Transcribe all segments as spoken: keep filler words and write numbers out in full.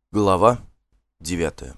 Глава девятая.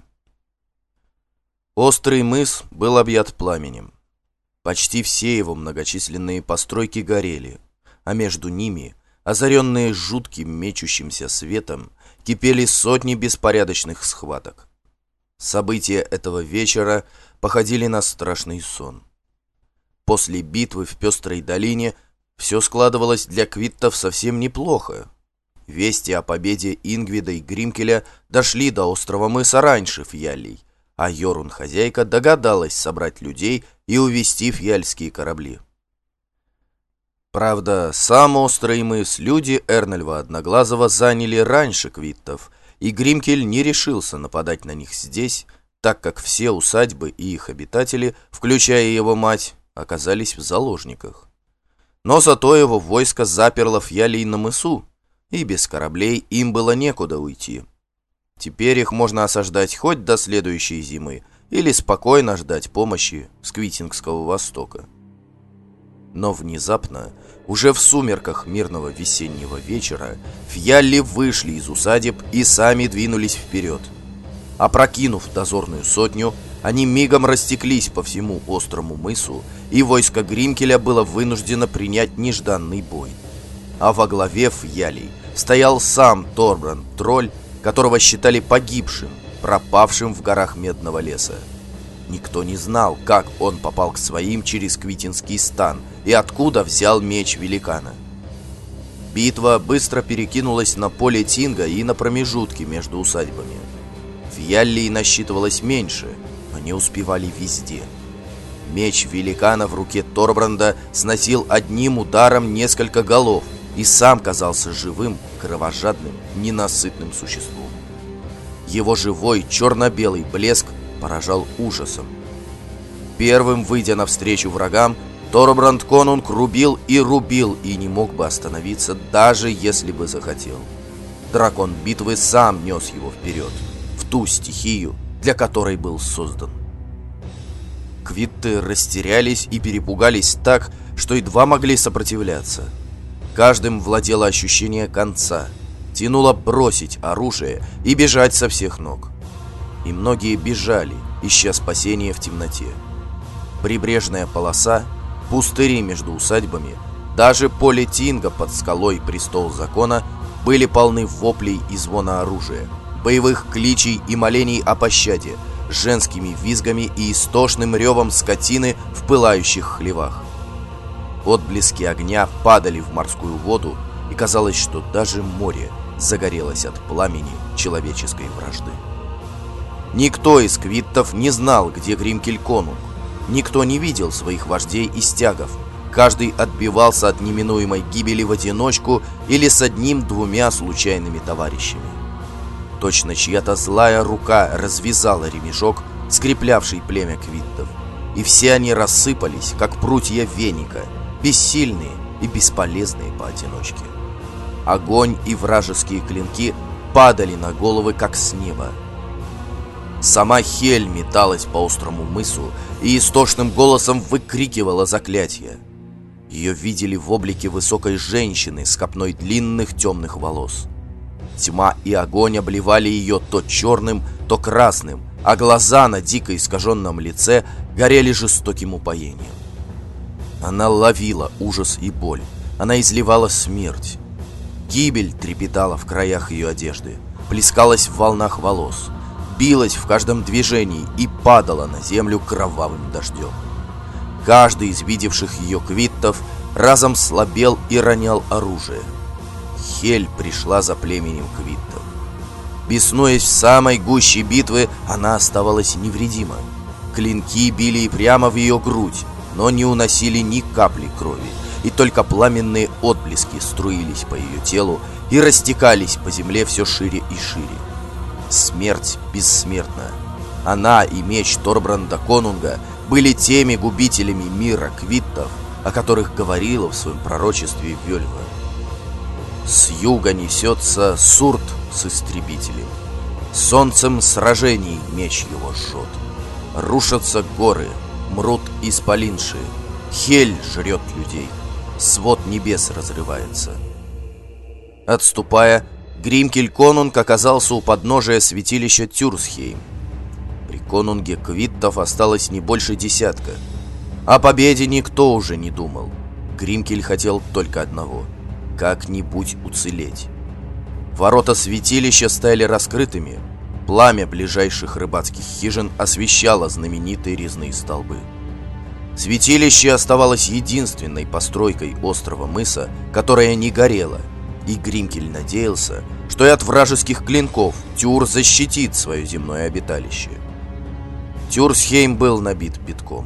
Острый мыс был объят пламенем. Почти все его многочисленные постройки горели, а между ними, озаренные жутким мечущимся светом, кипели сотни беспорядочных схваток. События этого вечера походили на страшный сон. После битвы в Пестрой долине все складывалось для квиттов совсем неплохо. Вести о победе Ингвида и Гримкеля дошли до острова мыса раньше Фьяллей, а Йорун-хозяйка догадалась собрать людей и увести фьяльские корабли. Правда, сам острый мыс люди Эрнольва Одноглазого заняли раньше квиттов, и Гримкель не решился нападать на них здесь, так как все усадьбы и их обитатели, включая его мать, оказались в заложниках. Но зато его войско заперло Фьялей на мысу, и без кораблей им было некуда уйти. Теперь их можно осаждать хоть до следующей зимы или спокойно ждать помощи с Квитингского востока. Но внезапно, уже в сумерках мирного весеннего вечера, фьялли вышли из усадеб и сами двинулись вперед. Опрокинув дозорную сотню, они мигом растеклись по всему острому мысу, и войско Гримкеля было вынуждено принять нежданный бой. А во главе фьялей стоял сам Торбранд-тролль, которого считали погибшим, пропавшим в горах Медного леса. Никто не знал, как он попал к своим через Квитинский стан и откуда взял меч великана. Битва быстро перекинулась на поле Тинга и на промежутки между усадьбами. Фьяллей насчитывалось меньше, но не успевали везде. Меч великана в руке Торбранда сносил одним ударом несколько голов, и сам казался живым, кровожадным, ненасытным существом. Его живой черно-белый блеск поражал ужасом. Первым, выйдя навстречу врагам, Торбранд Конунг рубил и рубил, и не мог бы остановиться, даже если бы захотел. Дракон битвы сам нес его вперед, в ту стихию, для которой был создан. Квитты растерялись и перепугались так, что едва могли сопротивляться. Каждым владело ощущение конца, тянуло бросить оружие и бежать со всех ног. И многие бежали, ища спасения в темноте. Прибрежная полоса, пустыри между усадьбами, даже поле Тинга под скалой Престол Закона были полны воплей и звона оружия, боевых кличей и молений о пощаде, женскими визгами и истошным ревом скотины в пылающих хлевах. Отблески огня падали в морскую воду, и казалось, что даже море загорелось от пламени человеческой вражды. Никто из квиттов не знал, где Гримкель Конунг. Никто не видел своих вождей и стягов. Каждый отбивался от неминуемой гибели в одиночку или с одним-двумя случайными товарищами. Точно чья-то злая рука развязала ремешок, скреплявший племя квиттов, и все они рассыпались, как прутья веника, бессильные и бесполезные поодиночке. Огонь и вражеские клинки падали на головы, как с неба. Сама Хель металась по острому мысу и истошным голосом выкрикивала заклятия. Ее видели в облике высокой женщины с копной длинных темных волос. Тьма и огонь обливали ее то черным, то красным, а глаза на дико искаженном лице горели жестоким упоением. Она ловила ужас и боль, она изливала смерть. Гибель трепетала в краях ее одежды, плескалась в волнах волос, билась в каждом движении и падала на землю кровавым дождем. Каждый из видевших ее квиттов разом слабел и ронял оружие. Хель пришла за племенем квиттов. Беснуясь в самой гуще битвы, она оставалась невредима. Клинки били прямо в ее грудь, но не уносили ни капли крови, и только пламенные отблески струились по ее телу и растекались по земле все шире и шире. Смерть бессмертна. Она и меч Торбранда Конунга были теми губителями мира квиттов, о которых говорила в своем пророчестве Вельва. С юга несется Сурт с истребителем. Солнцем сражений меч его жжет. Рушатся горы, мрут исполинши. Хель жрет людей. Свод небес разрывается. Отступая, Гримкель конунг оказался у подножия святилища Тюрсхейм. При конунге квиттов осталось не больше десятка. О победе никто уже не думал. Гримкель хотел только одного — как-нибудь уцелеть. Ворота святилища стояли раскрытыми. Пламя ближайших рыбацких хижин освещало знаменитые резные столбы. Святилище оставалось единственной постройкой острова мыса, которая не горела, и Гримкель надеялся, что и от вражеских клинков Тюр защитит свое земное обиталище. Тюрсхейм был набит битком.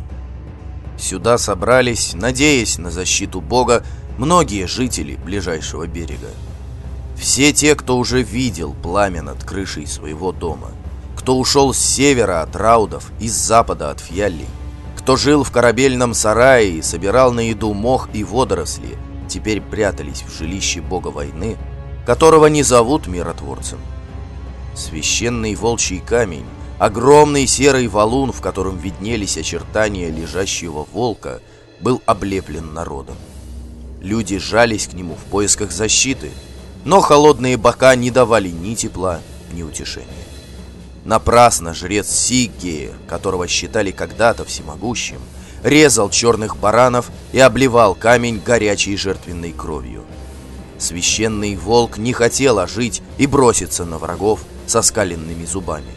Сюда собрались, надеясь на защиту бога, многие жители ближайшего берега. Все те, кто уже видел пламя над крышей своего дома, кто ушел с севера от Раудов и с запада от Фьяллей, кто жил в корабельном сарае и собирал на еду мох и водоросли, теперь прятались в жилище бога войны, которого не зовут миротворцем. Священный волчий камень, огромный серый валун, в котором виднелись очертания лежащего волка, был облеплен народом. Люди жались к нему в поисках защиты, но холодные бока не давали ни тепла, ни утешения. Напрасно жрец Сиггея, которого считали когда-то всемогущим, резал черных баранов и обливал камень горячей жертвенной кровью. Священный волк не хотел ожить и броситься на врагов со скаленными зубами.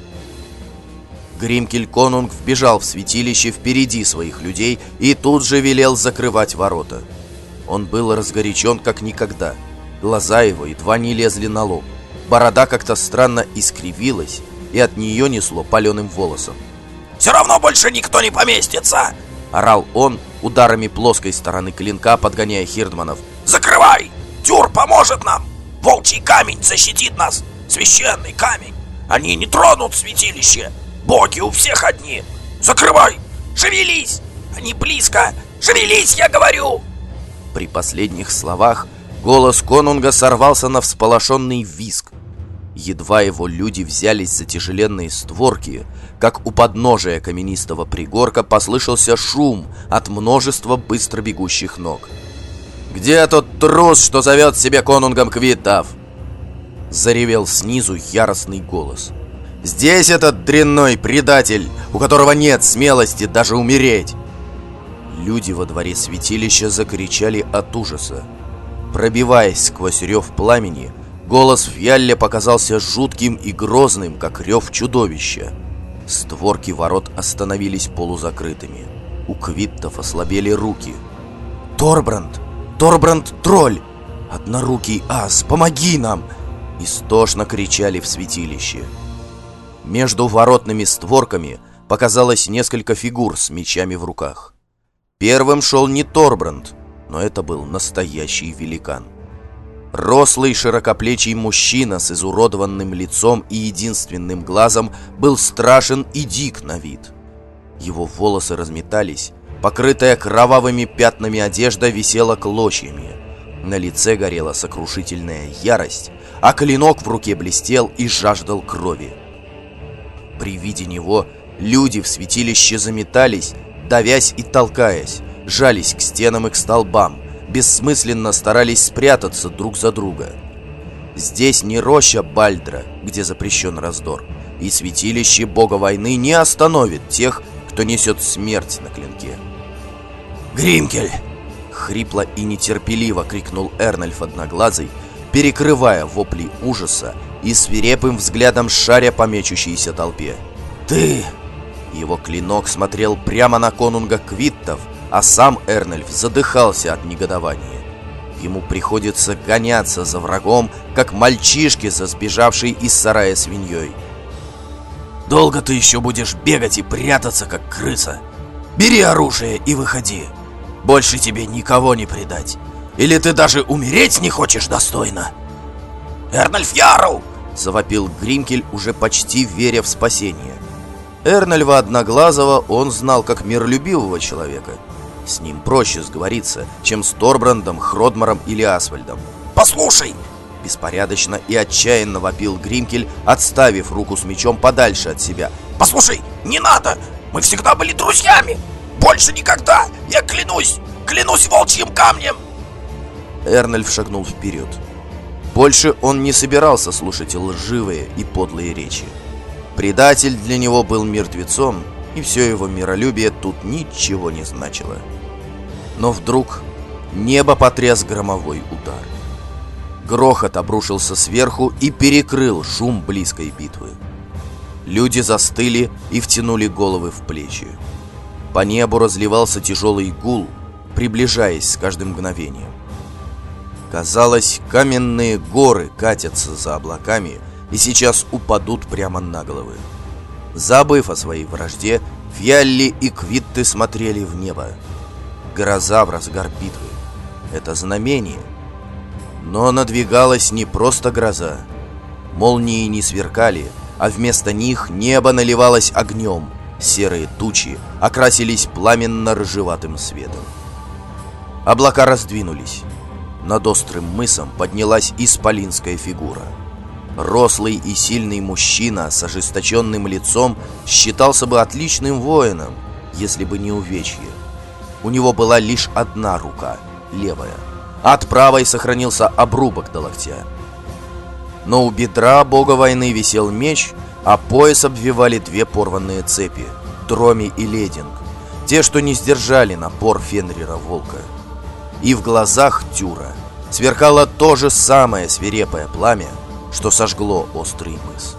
Гримкель конунг вбежал в святилище впереди своих людей и тут же велел закрывать ворота. Он был разгорячен как никогда. Глаза его едва не лезли на лоб. Борода как-то странно искривилась, и от нее несло паленым волосом. «Все равно больше никто не поместится!» — орал он, ударами плоской стороны клинка подгоняя хирдманов. «Закрывай! Тюр поможет нам! Волчий камень защитит нас! Священный камень! Они не тронут святилище! Боги у всех одни! Закрывай! Шевелись! Они близко! Шевелись, я говорю!» При последних словах голос конунга сорвался на всполошенный визг. Едва его люди взялись за тяжеленные створки, как у подножия каменистого пригорка послышался шум от множества быстро бегущих ног. «Где тот трус, что зовет себя конунгом квиттов?» — заревел снизу яростный голос. «Здесь этот дрянной предатель, у которого нет смелости даже умереть!» Люди во дворе святилища закричали от ужаса. Пробиваясь сквозь рев пламени, голос Фьялле показался жутким и грозным, как рев чудовища. Створки ворот остановились полузакрытыми. У квиттов ослабели руки. «Торбранд! Торбранд тролль! Однорукий ас, помоги нам!» Истошно кричали в святилище. Между воротными створками показалось несколько фигур с мечами в руках. Первым шел не Торбранд, но это был настоящий великан. Рослый широкоплечий мужчина с изуродованным лицом и единственным глазом был страшен и дик на вид. Его волосы разметались, покрытая кровавыми пятнами одежда висела клочьями. На лице горела сокрушительная ярость, а клинок в руке блестел и жаждал крови. При виде него люди в святилище заметались, давясь и толкаясь, жались к стенам и к столбам, бессмысленно старались спрятаться друг за друга. Здесь не роща Бальдра, где запрещен раздор, и святилище бога войны не остановит тех, кто несет смерть на клинке. «Гримкель!» — хрипло и нетерпеливо крикнул Эрнольф Одноглазый, перекрывая вопли ужаса и свирепым взглядом шаря по мечущейся толпе. «Ты!» Его клинок смотрел прямо на конунга квиттов, а сам Эрнольф задыхался от негодования. Ему приходится гоняться за врагом, как мальчишке за сбежавшей из сарая свиньей. «Долго ты еще будешь бегать и прятаться, как крыса? Бери оружие и выходи. Больше тебе никого не предать. Или ты даже умереть не хочешь достойно?» «Эрнольф Ярл!» — завопил Гримкель, уже почти веря в спасение. Эрнольфа Одноглазого он знал как миролюбивого человека. С ним проще сговориться, чем с Торбрандом, Хродмаром или Асвальдом. «Послушай!» — беспорядочно и отчаянно вопил Гримкель, отставив руку с мечом подальше от себя. «Послушай, не надо! Мы всегда были друзьями! Больше никогда! Я клянусь! Клянусь волчьим камнем!» Эрнольф шагнул вперед. Больше он не собирался слушать лживые и подлые речи. Предатель для него был мертвецом, и все его миролюбие тут ничего не значило. Но вдруг небо потряс громовой удар. Грохот обрушился сверху и перекрыл шум близкой битвы. Люди застыли и втянули головы в плечи. По небу разливался тяжелый гул, приближаясь с каждым мгновением. Казалось, каменные горы катятся за облаками и сейчас упадут прямо на головы. Забыв о своей вражде, Фьялли и Квитты смотрели в небо. Гроза в разгар битвы — это знамение. Но надвигалась не просто гроза. Молнии не сверкали, а вместо них небо наливалось огнем. Серые тучи окрасились пламенно-рыжеватым светом. Облака раздвинулись. Над острым мысом поднялась исполинская фигура. Рослый и сильный мужчина с ожесточенным лицом считался бы отличным воином, если бы не увечье. У него была лишь одна рука, левая. От правой сохранился обрубок до локтя. Но у бедра бога войны висел меч, а пояс обвивали две порванные цепи — Дроми и Лединг, те, что не сдержали напор Фенрира Волка. И в глазах Тюра сверкало то же самое свирепое пламя, что сожгло острый мыс.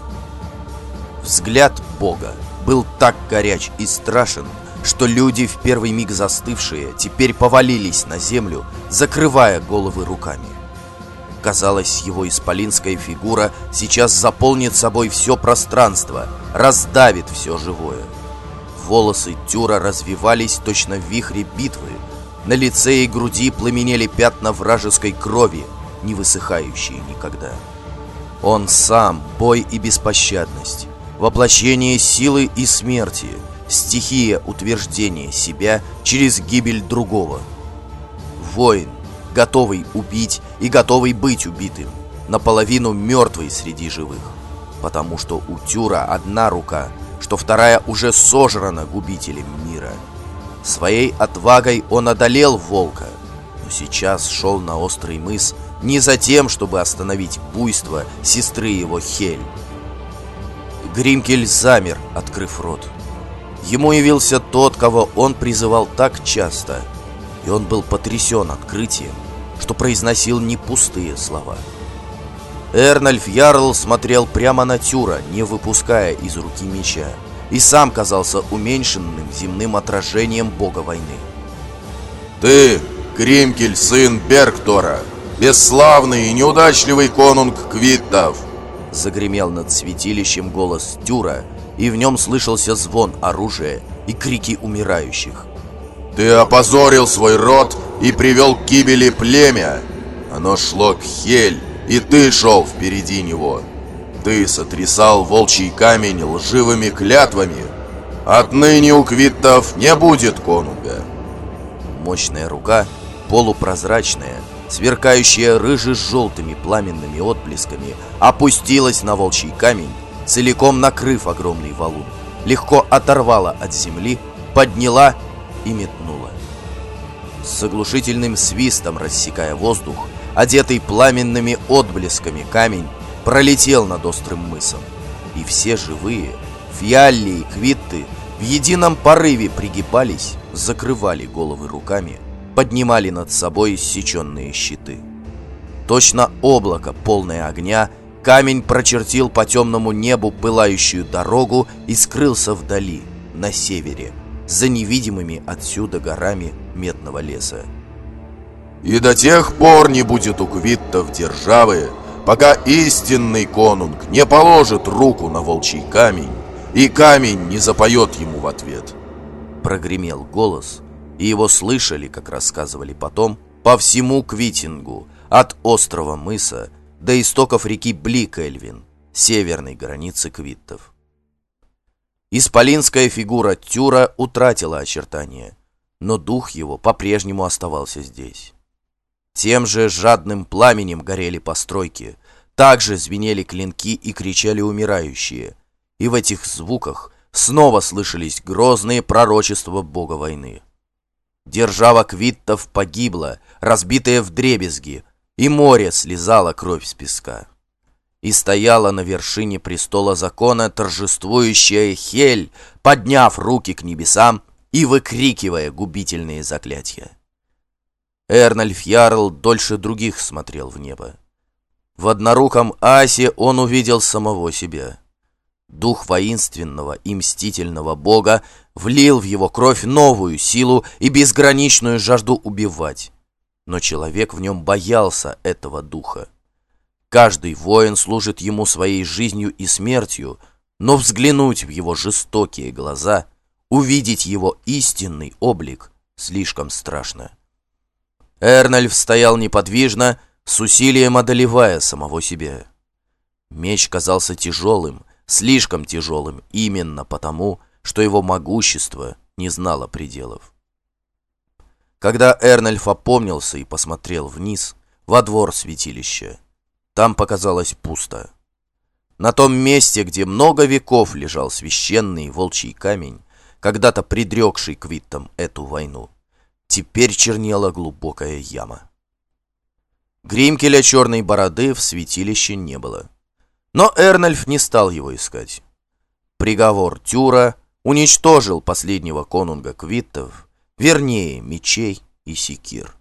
Взгляд бога был так горяч и страшен, что люди, в первый миг застывшие, теперь повалились на землю, закрывая головы руками. Казалось, его исполинская фигура сейчас заполнит собой все пространство, раздавит все живое. Волосы Тюра развивались точно в вихре битвы. На лице и груди пламенели пятна вражеской крови, не высыхающие никогда. Он сам — бой и беспощадность, воплощение силы и смерти, стихия утверждения себя через гибель другого. Воин, готовый убить и готовый быть убитым, наполовину мертвый среди живых, потому что у Тюра одна рука, что вторая уже сожрана губителем мира. Своей отвагой он одолел волка, но сейчас шел на острый мыс не за тем, чтобы остановить буйство сестры его Хель. Гримкель замер, открыв рот. Ему явился тот, кого он призывал так часто, и он был потрясен открытием, что произносил не пустые слова. Эрнольф Ярл смотрел прямо на Тюра, не выпуская из руки меча, и сам казался уменьшенным земным отражением бога войны. «Ты, Гримкель, сын Бергтора, бесславный и неудачливый конунг Квиттов!» Загремел над святилищем голос Тюра, и в нем слышался звон оружия и крики умирающих. «Ты опозорил свой род и привел к гибели племя. Оно шло к Хель, и ты шел впереди него. Ты сотрясал волчий камень лживыми клятвами. Отныне у Квиттов не будет конунга». Мощная рука, полупрозрачная, сверкающая рыже-желтыми пламенными отблесками, опустилась на волчий камень, целиком накрыв огромный валун, легко оторвала от земли, подняла и метнула. С оглушительным свистом рассекая воздух, одетый пламенными отблесками камень пролетел над острым мысом, и все живые, Фьялли и Квитты, в едином порыве пригибались, закрывали головы руками, поднимали над собой иссеченные щиты. Точно облако, полное огня, камень прочертил по темному небу пылающую дорогу и скрылся вдали, на севере, за невидимыми отсюда горами медного леса. «И до тех пор не будет у Квиттов державы, пока истинный конунг не положит руку на волчий камень, и камень не запоет ему в ответ». Прогремел голос, и его слышали, как рассказывали потом, по всему Квитингу, от острова мыса до истоков реки Бликэльвин, северной границы Квиттов. Исполинская фигура Тюра утратила очертания, но дух его по-прежнему оставался здесь. Тем же жадным пламенем горели постройки, также звенели клинки и кричали умирающие, и в этих звуках снова слышались грозные пророчества бога войны. Держава Квиттов погибла, разбитая вдребезги, и море слезало кровь с песка. И стояла на вершине престола закона торжествующая Хель, подняв руки к небесам и выкрикивая губительные заклятия. Эрнольф Ярл дольше других смотрел в небо. В одноруком асе он увидел самого себя. Дух воинственного и мстительного бога влил в его кровь новую силу и безграничную жажду убивать. Но человек в нем боялся этого духа. Каждый воин служит ему своей жизнью и смертью, но взглянуть в его жестокие глаза, увидеть его истинный облик слишком страшно. Эрнольф стоял неподвижно, с усилием одолевая самого себя. Меч казался тяжелым, слишком тяжелым именно потому, что его могущество не знало пределов. Когда Эрнольф опомнился и посмотрел вниз, во двор святилища, там показалось пусто. На том месте, где много веков лежал священный волчий камень, когда-то предрекший квиттам эту войну, теперь чернела глубокая яма. Гримкеля черной бороды в святилище не было. Но Эрнольф не стал его искать. Приговор Тюра уничтожил последнего конунга квиттов, вернее, мечей и секир.